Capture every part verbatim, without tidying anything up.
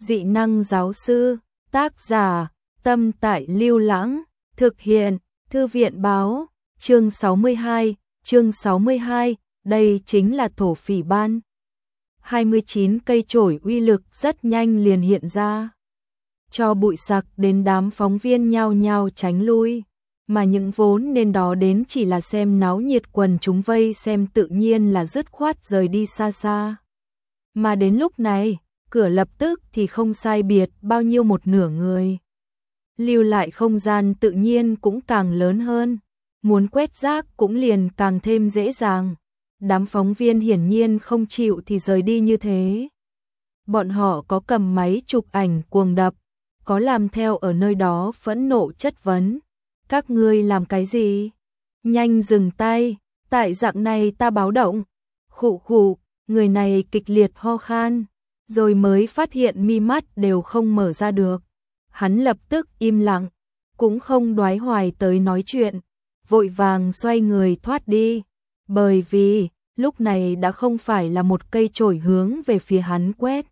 Dị năng giáo sư, tác giả, Tâm Tại Lưu Lãng, thực hiện, Thư viện báo, chương sáu mươi hai, chương sáu mươi hai, đây chính là thổ phỉ ban. hai mươi chín cây chổi uy lực rất nhanh liền hiện ra. Cho bụi sặc đến đám phóng viên nhao nhao tránh lui, mà những vốn nên đó đến chỉ là xem náo nhiệt quần chúng vây xem tự nhiên là dứt khoát rời đi xa xa. Mà đến lúc này, cửa lập tức thì không sai biệt bao nhiêu một nửa người. Lưu lại không gian tự nhiên cũng càng lớn hơn, muốn quét rác cũng liền càng thêm dễ dàng. Đám phóng viên hiển nhiên không chịu thì rời đi như thế. Bọn họ có cầm máy chụp ảnh cuồng đập, có làm theo ở nơi đó phẫn nộ chất vấn. Các ngươi làm cái gì? Nhanh dừng tay, tại dạng này ta báo động. Khụ khụ, người này kịch liệt ho khan, rồi mới phát hiện mi mắt đều không mở ra được. Hắn lập tức im lặng, cũng không đoái hoài tới nói chuyện, vội vàng xoay người thoát đi. Bởi vì, lúc này đã không phải là một cây chổi hướng về phía hắn quét,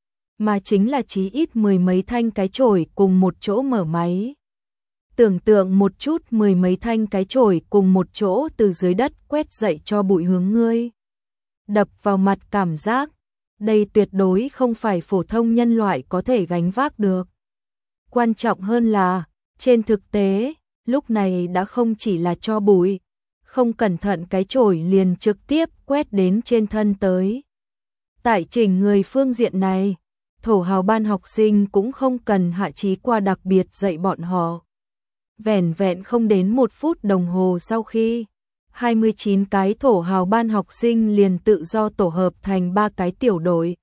mà chính là chí ít mười mấy thanh cái chổi cùng một chỗ mở máy. Tưởng tượng một chút mười mấy thanh cái chổi cùng một chỗ từ dưới đất quét dậy cho bụi hướng ngươi. Đập vào mặt cảm giác, đây tuyệt đối không phải phổ thông nhân loại có thể gánh vác được. Quan trọng hơn là, trên thực tế, lúc này đã không chỉ là cho bụi, không cẩn thận cái chổi liền trực tiếp quét đến trên thân tới. Tại chỉnh người phương diện này, thổ hào ban học sinh cũng không cần hạ trí qua đặc biệt dạy bọn họ. Vẻn vẹn không đến một phút đồng hồ sau khi, hai mươi chín cái thổ hào ban học sinh liền tự do tổ hợp thành ba cái tiểu đội.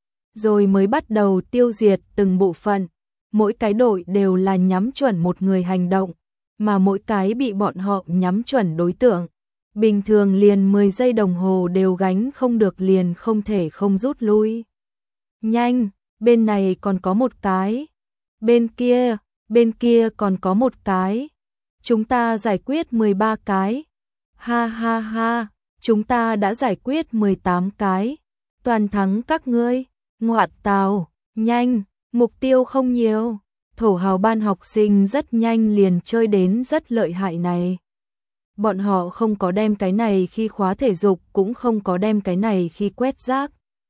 Rồi mới bắt đầu tiêu diệt từng bộ phận, mỗi cái đội đều là nhắm chuẩn một người hành động, mà mỗi cái bị bọn họ nhắm chuẩn đối tượng. Bình thường liền mười giây đồng hồ đều gánh không được liền không thể không rút lui. Nhanh, bên này còn có một cái. Bên kia, bên kia còn có một cái. Chúng ta giải quyết mười ba cái. Ha ha ha, chúng ta đã giải quyết mười tám cái. Toàn thắng các ngươi. Ngoạn tào, nhanh, mục tiêu không nhiều. Thổ hào ban học sinh rất nhanh liền chơi đến rất lợi hại này. Bọn họ không có đem cái này khi khóa thể dục, cũng không có đem cái này khi quét rác.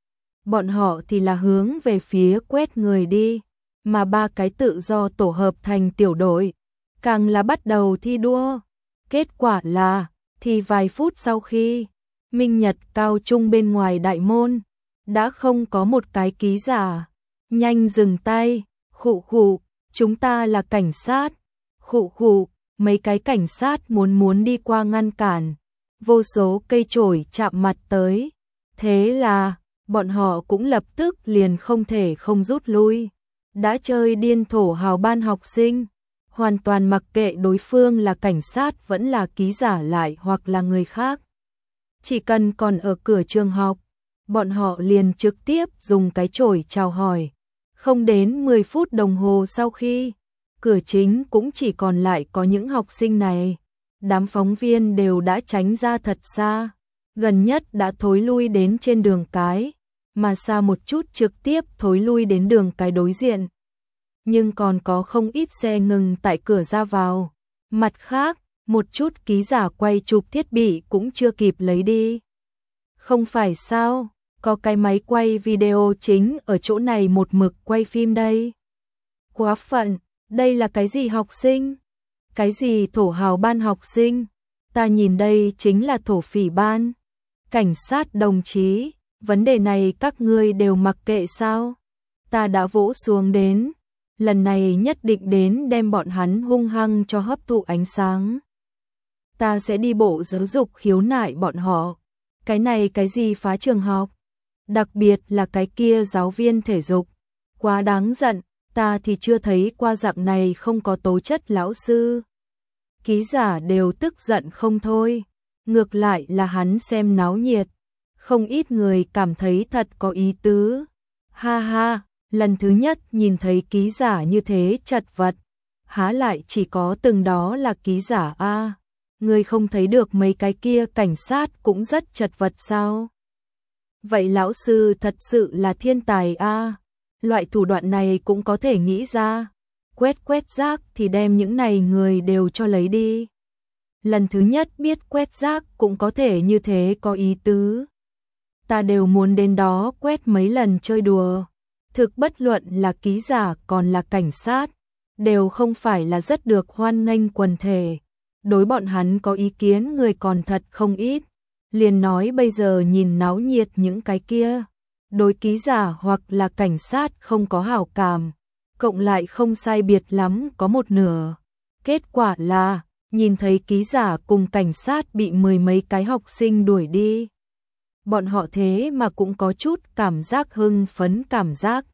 Bọn họ thì là hướng về phía quét người đi, mà ba cái tự do tổ hợp thành tiểu đội, càng là bắt đầu thi đua. Kết quả là, thì vài phút sau khi, Minh Nhật cao trung bên ngoài đại môn, đã không có một cái ký giả. Nhanh dừng tay, khụ khụ, chúng ta là cảnh sát. Khụ khụ, mấy cái cảnh sát muốn muốn đi qua ngăn cản, vô số cây chổi chạm mặt tới. Thế là, bọn họ cũng lập tức liền không thể không rút lui. Đã chơi điên thổ hào ban học sinh, hoàn toàn mặc kệ đối phương là cảnh sát vẫn là ký giả lại hoặc là người khác. Chỉ cần còn ở cửa trường học, bọn họ liền trực tiếp dùng cái chổi chào hỏi. Không đến mười phút đồng hồ sau khi, cửa chính cũng chỉ còn lại có những học sinh này. Đám phóng viên đều đã tránh ra thật xa, gần nhất đã thối lui đến trên đường cái, mà xa một chút trực tiếp thối lui đến đường cái đối diện. Nhưng còn có không ít xe ngừng tại cửa ra vào. Mặt khác, một chút ký giả quay chụp thiết bị cũng chưa kịp lấy đi. Không phải sao, có cái máy quay video chính ở chỗ này một mực quay phim đây. Quá phận, đây là cái gì học sinh? Cái gì thổ hào ban học sinh? Ta nhìn đây chính là thổ phỉ ban. Cảnh sát đồng chí, vấn đề này các ngươi đều mặc kệ sao? Ta đã vỗ xuống đến, lần này nhất định đến đem bọn hắn hung hăng cho hấp thụ ánh sáng. Ta sẽ đi bộ giáo dục khiếu nại bọn họ. Cái này cái gì phá trường học? Đặc biệt là cái kia giáo viên thể dục. Quá đáng giận, ta thì chưa thấy qua dạng này không có tố chất lão sư. Ký giả đều tức giận không thôi. Ngược lại là hắn xem náo nhiệt. Không ít người cảm thấy thật có ý tứ. Ha ha, lần thứ nhất nhìn thấy ký giả như thế chật vật. Há lại chỉ có từng đó là ký giả a à, người không thấy được mấy cái kia cảnh sát cũng rất chật vật sao? Vậy lão sư thật sự là thiên tài a à. Loại thủ đoạn này cũng có thể nghĩ ra. Quét quét rác thì đem những này người đều cho lấy đi. Lần thứ nhất biết quét rác cũng có thể như thế có ý tứ. Ta đều muốn đến đó quét mấy lần chơi đùa. Thực bất luận là ký giả còn là cảnh sát, đều không phải là rất được hoan nghênh quần thể. Đối bọn hắn có ý kiến người còn thật không ít. Liền nói bây giờ nhìn náo nhiệt những cái kia. Đối ký giả hoặc là cảnh sát không có hảo cảm. Cộng lại không sai biệt lắm có một nửa. Kết quả là, nhìn thấy ký giả cùng cảnh sát bị mười mấy cái học sinh đuổi đi. Bọn họ thế mà cũng có chút cảm giác hưng phấn cảm giác.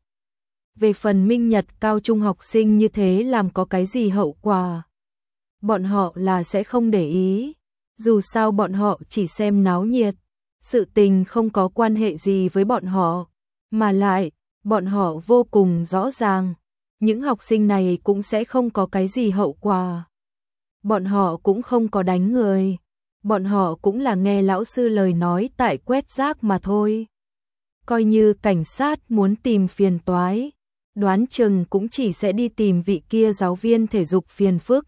Về phần minh nhật cao trung học sinh như thế làm có cái gì hậu quả. Bọn họ là sẽ không để ý. Dù sao bọn họ chỉ xem náo nhiệt. Sự tình không có quan hệ gì với bọn họ. Mà lại, bọn họ vô cùng rõ ràng. Những học sinh này cũng sẽ không có cái gì hậu quả. Bọn họ cũng không có đánh người. Bọn họ cũng là nghe lão sư lời nói tại quét rác mà thôi. Coi như cảnh sát muốn tìm phiền toái, đoán chừng cũng chỉ sẽ đi tìm vị kia giáo viên thể dục phiền phức.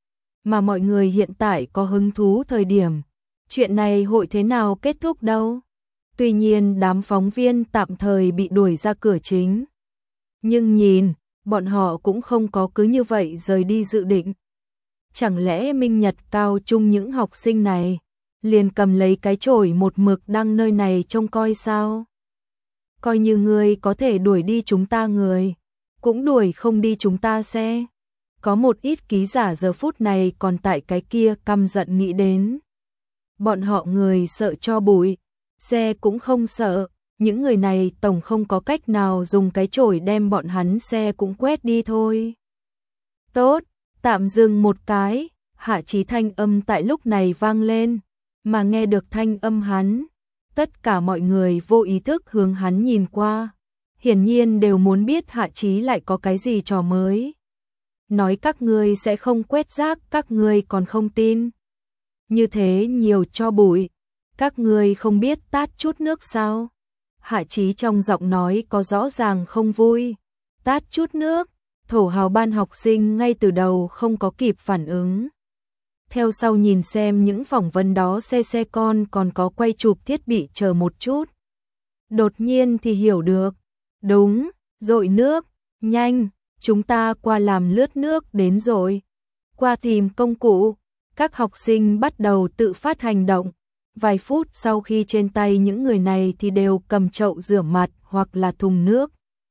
Mà mọi người hiện tại có hứng thú thời điểm, chuyện này hội thế nào kết thúc đâu. Tuy nhiên đám phóng viên tạm thời bị đuổi ra cửa chính. Nhưng nhìn, bọn họ cũng không có cứ như vậy rời đi dự định. Chẳng lẽ minh nhật cao trung những học sinh này liền cầm lấy cái chổi một mực đăng nơi này trông coi sao? Coi như người có thể đuổi đi chúng ta người, cũng đuổi không đi chúng ta xe. Có một ít ký giả giờ phút này còn tại cái kia căm giận nghĩ đến. Bọn họ người sợ cho bụi, xe cũng không sợ, những người này tổng không có cách nào dùng cái chổi đem bọn hắn xe cũng quét đi thôi. Tốt, tạm dừng một cái, Hạ Chí thanh âm tại lúc này vang lên, mà nghe được thanh âm hắn, tất cả mọi người vô ý thức hướng hắn nhìn qua, hiển nhiên đều muốn biết Hạ Chí lại có cái gì trò mới. Nói các ngươi sẽ không quét rác, các ngươi còn không tin. Như thế nhiều cho bụi, các ngươi không biết tát chút nước sao? Hạ Chí trong giọng nói có rõ ràng không vui. Tát chút nước, thổ hào ban học sinh ngay từ đầu không có kịp phản ứng. Theo sau nhìn xem những phỏng vấn đó xe xe con còn có quay chụp thiết bị chờ một chút. Đột nhiên thì hiểu được. Đúng, dội nước, nhanh, chúng ta qua làm lướt nước đến rồi. Qua tìm công cụ, các học sinh bắt đầu tự phát hành động. Vài phút sau khi trên tay những người này thì đều cầm chậu rửa mặt hoặc là thùng nước.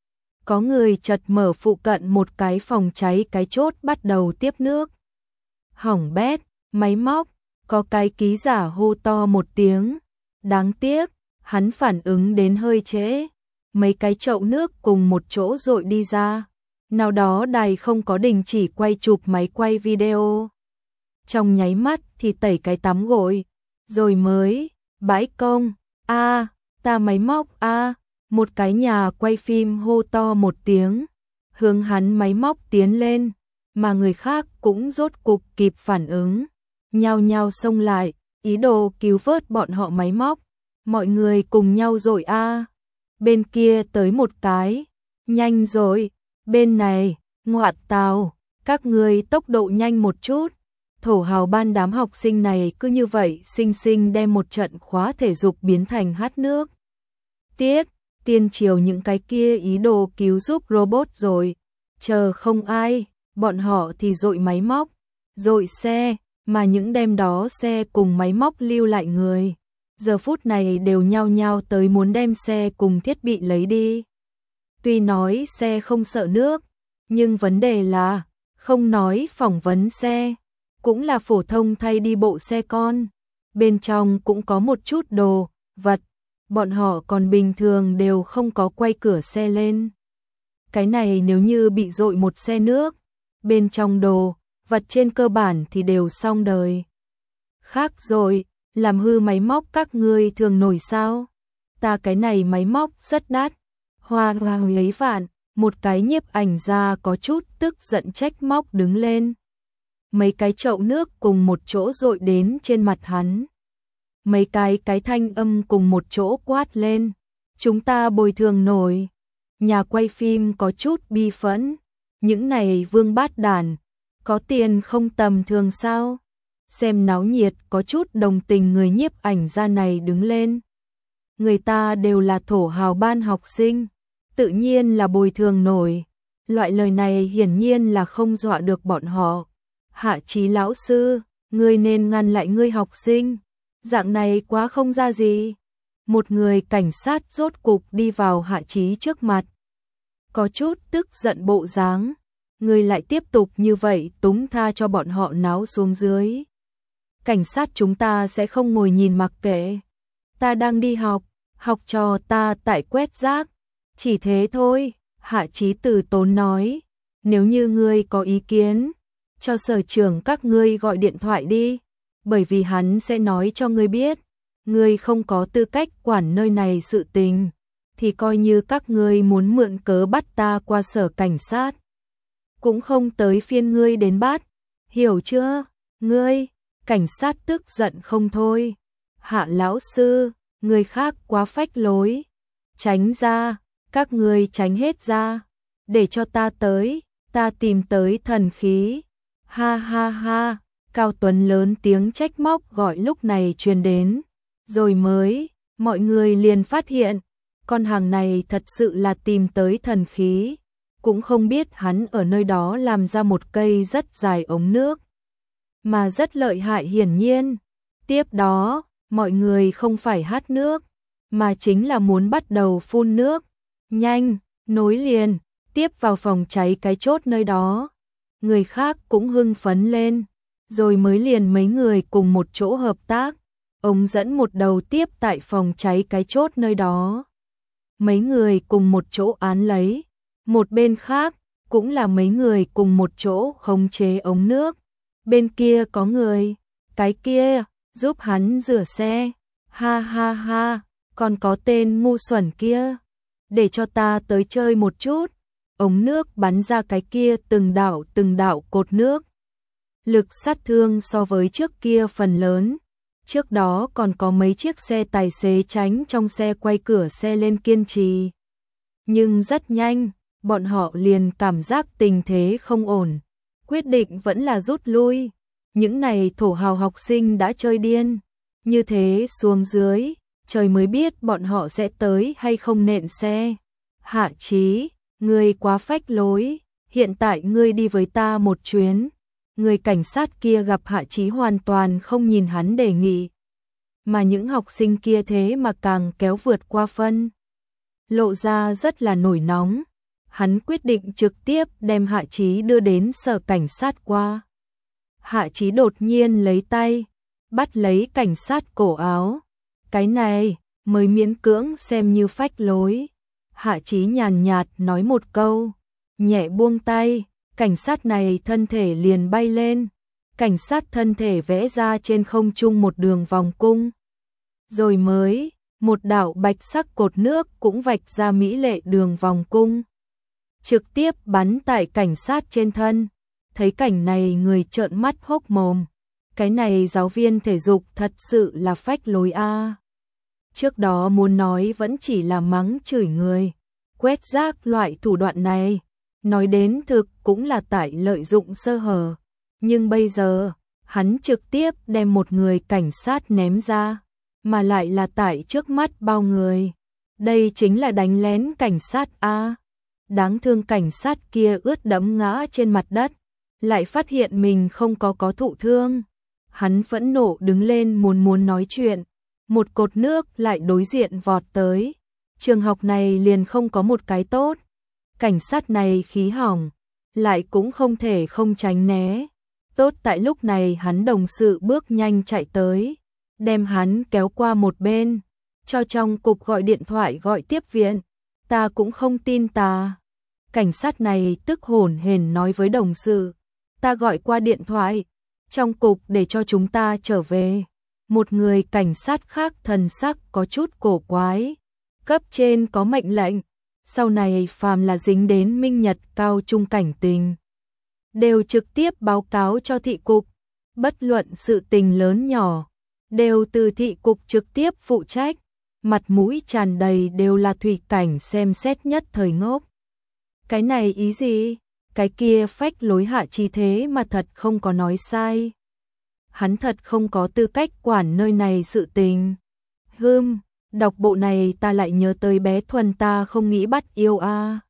Có người chợt mở phụ cận một cái phòng cháy cái chốt bắt đầu tiếp nước. Hỏng bét, máy móc, có cái ký giả hô to một tiếng. Đáng tiếc, hắn phản ứng đến hơi trễ. Mấy cái chậu nước cùng một chỗ dội đi ra. Nào đó đài không có đình chỉ quay chụp máy quay video. Trong nháy mắt thì tẩy cái tắm gội. Rồi mới, bãi công, a à, ta máy móc a à. Một cái nhà quay phim hô to một tiếng, hướng hắn máy móc tiến lên, mà người khác cũng rốt cục kịp phản ứng, nhao nhao xông lại, ý đồ cứu vớt bọn họ máy móc, mọi người cùng nhau rồi a à. Bên kia tới một cái, nhanh rồi, bên này, ngoạn tào, các người tốc độ nhanh một chút. Thổ hào ban đám học sinh này cứ như vậy xinh xinh đem một trận khóa thể dục biến thành hát nước. Tiết, tiên triều những cái kia ý đồ cứu giúp robot rồi. Chờ không ai, bọn họ thì dội máy móc, dội xe, mà những đem đó xe cùng máy móc lưu lại người. Giờ phút này đều nhao nhao tới muốn đem xe cùng thiết bị lấy đi. Tuy nói xe không sợ nước, nhưng vấn đề là, không nói phỏng vấn xe. Cũng là phổ thông thay đi bộ xe con, bên trong cũng có một chút đồ, vật, bọn họ còn bình thường đều không có quay cửa xe lên. Cái này nếu như bị dội một xe nước, bên trong đồ, vật trên cơ bản thì đều xong đời. Khác rồi, làm hư máy móc các ngươi thường nổi sao? Ta cái này máy móc rất đắt, hoa hoàng lấy vạn, một cái nhiếp ảnh ra có chút tức giận trách móc đứng lên. Mấy cái chậu nước cùng một chỗ dội đến trên mặt hắn. Mấy cái cái thanh âm cùng một chỗ quát lên. Chúng ta bồi thường nổi. Nhà quay phim có chút bi phẫn, những này vương bát đàn, có tiền không tầm thường sao? Xem náo nhiệt có chút đồng tình người nhiếp ảnh gia này đứng lên. Người ta đều là thổ hào ban học sinh, tự nhiên là bồi thường nổi. Loại lời này hiển nhiên là không dọa được bọn họ. Hạ Chí lão sư, ngươi nên ngăn lại ngươi học sinh, dạng này quá không ra gì. Một người cảnh sát rốt cục đi vào Hạ Chí trước mặt. Có chút tức giận bộ dáng, ngươi lại tiếp tục như vậy túng tha cho bọn họ náo xuống dưới. Cảnh sát chúng ta sẽ không ngồi nhìn mặc kệ. Ta đang đi học, học trò ta tại quét rác, chỉ thế thôi. Hạ Chí từ tốn nói, nếu như ngươi có ý kiến, cho sở trưởng các ngươi gọi điện thoại đi, bởi vì hắn sẽ nói cho ngươi biết, ngươi không có tư cách quản nơi này sự tình, thì coi như các ngươi muốn mượn cớ bắt ta qua sở cảnh sát, cũng không tới phiên ngươi đến bắt, hiểu chưa? Ngươi, cảnh sát tức giận không thôi. Hạ lão sư, người khác quá phách lối, tránh ra. Các ngươi tránh hết ra, để cho ta tới, ta tìm tới thần khí. Ha ha ha, Cao Tuấn lớn tiếng trách móc gọi lúc này truyền đến, rồi mới, mọi người liền phát hiện, con hàng này thật sự là tìm tới thần khí, cũng không biết hắn ở nơi đó làm ra một cây rất dài ống nước, mà rất lợi hại hiển nhiên. Tiếp đó, mọi người không phải hát nước, mà chính là muốn bắt đầu phun nước. Nhanh, nối liền, tiếp vào phòng cháy cái chốt nơi đó. Người khác cũng hưng phấn lên, rồi mới liền mấy người cùng một chỗ hợp tác. Ống dẫn một đầu tiếp tại phòng cháy cái chốt nơi đó. Mấy người cùng một chỗ án lấy. Một bên khác, cũng là mấy người cùng một chỗ khống chế ống nước. Bên kia có người, cái kia, giúp hắn rửa xe. Ha ha ha, còn có tên ngu xuẩn kia. Để cho ta tới chơi một chút. Ống nước bắn ra cái kia từng đạo từng đạo cột nước. Lực sát thương so với trước kia phần lớn. Trước đó còn có mấy chiếc xe tài xế tránh trong xe quay cửa xe lên kiên trì. Nhưng rất nhanh, bọn họ liền cảm giác tình thế không ổn. Quyết định vẫn là rút lui. Những này thổ hào học sinh đã chơi điên. Như thế xuống dưới, trời mới biết bọn họ sẽ tới hay không nện xe. Hạ Chí, ngươi quá phách lối, hiện tại ngươi đi với ta một chuyến. Người cảnh sát kia gặp Hạ Chí hoàn toàn không nhìn hắn đề nghị. Mà những học sinh kia thế mà càng kéo vượt qua phân. Lộ ra rất là nổi nóng. Hắn quyết định trực tiếp đem Hạ Chí đưa đến sở cảnh sát qua. Hạ Chí đột nhiên lấy tay, bắt lấy cảnh sát cổ áo. Cái này mới miễn cưỡng xem như phách lối. Hạ Chí nhàn nhạt nói một câu, nhẹ buông tay, cảnh sát này thân thể liền bay lên. Cảnh sát thân thể vẽ ra trên không trung một đường vòng cung. Rồi mới, một đạo bạch sắc cột nước cũng vạch ra mỹ lệ đường vòng cung. Trực tiếp bắn tại cảnh sát trên thân. Thấy cảnh này người trợn mắt hốc mồm. Cái này giáo viên thể dục thật sự là phách lối a. Trước đó muốn nói vẫn chỉ là mắng chửi người, quét rác loại thủ đoạn này, nói đến thực cũng là tại lợi dụng sơ hở, nhưng bây giờ, hắn trực tiếp đem một người cảnh sát ném ra, mà lại là tại trước mắt bao người. Đây chính là đánh lén cảnh sát a. Đáng thương cảnh sát kia ướt đẫm ngã trên mặt đất, lại phát hiện mình không có có thụ thương. Hắn phẫn nộ đứng lên muốn muốn nói chuyện. Một cột nước lại đối diện vọt tới. Trường học này liền không có một cái tốt. Cảnh sát này khí hỏng, lại cũng không thể không tránh né. Tốt tại lúc này hắn đồng sự bước nhanh chạy tới, đem hắn kéo qua một bên, cho trong cục gọi điện thoại gọi tiếp viện. Ta cũng không tin ta. Cảnh sát này tức hổn hển nói với đồng sự, ta gọi qua điện thoại, trong cục để cho chúng ta trở về. Một người cảnh sát khác thần sắc có chút cổ quái. Cấp trên có mệnh lệnh, sau này phàm là dính đến minh nhật cao trung cảnh tình, đều trực tiếp báo cáo cho thị cục. Bất luận sự tình lớn nhỏ, đều từ thị cục trực tiếp phụ trách. mặt mũi tràn đầy đều là Thủy Cảnh xem xét nhất thời ngốc. Cái này ý gì? Cái kia phách lối hạ chi thế mà thật không có nói sai. Hắn thật không có tư cách quản nơi này sự tình. Hưm, đọc bộ này ta lại nhớ tới bé Thuần ta không nghĩ bắt yêu a.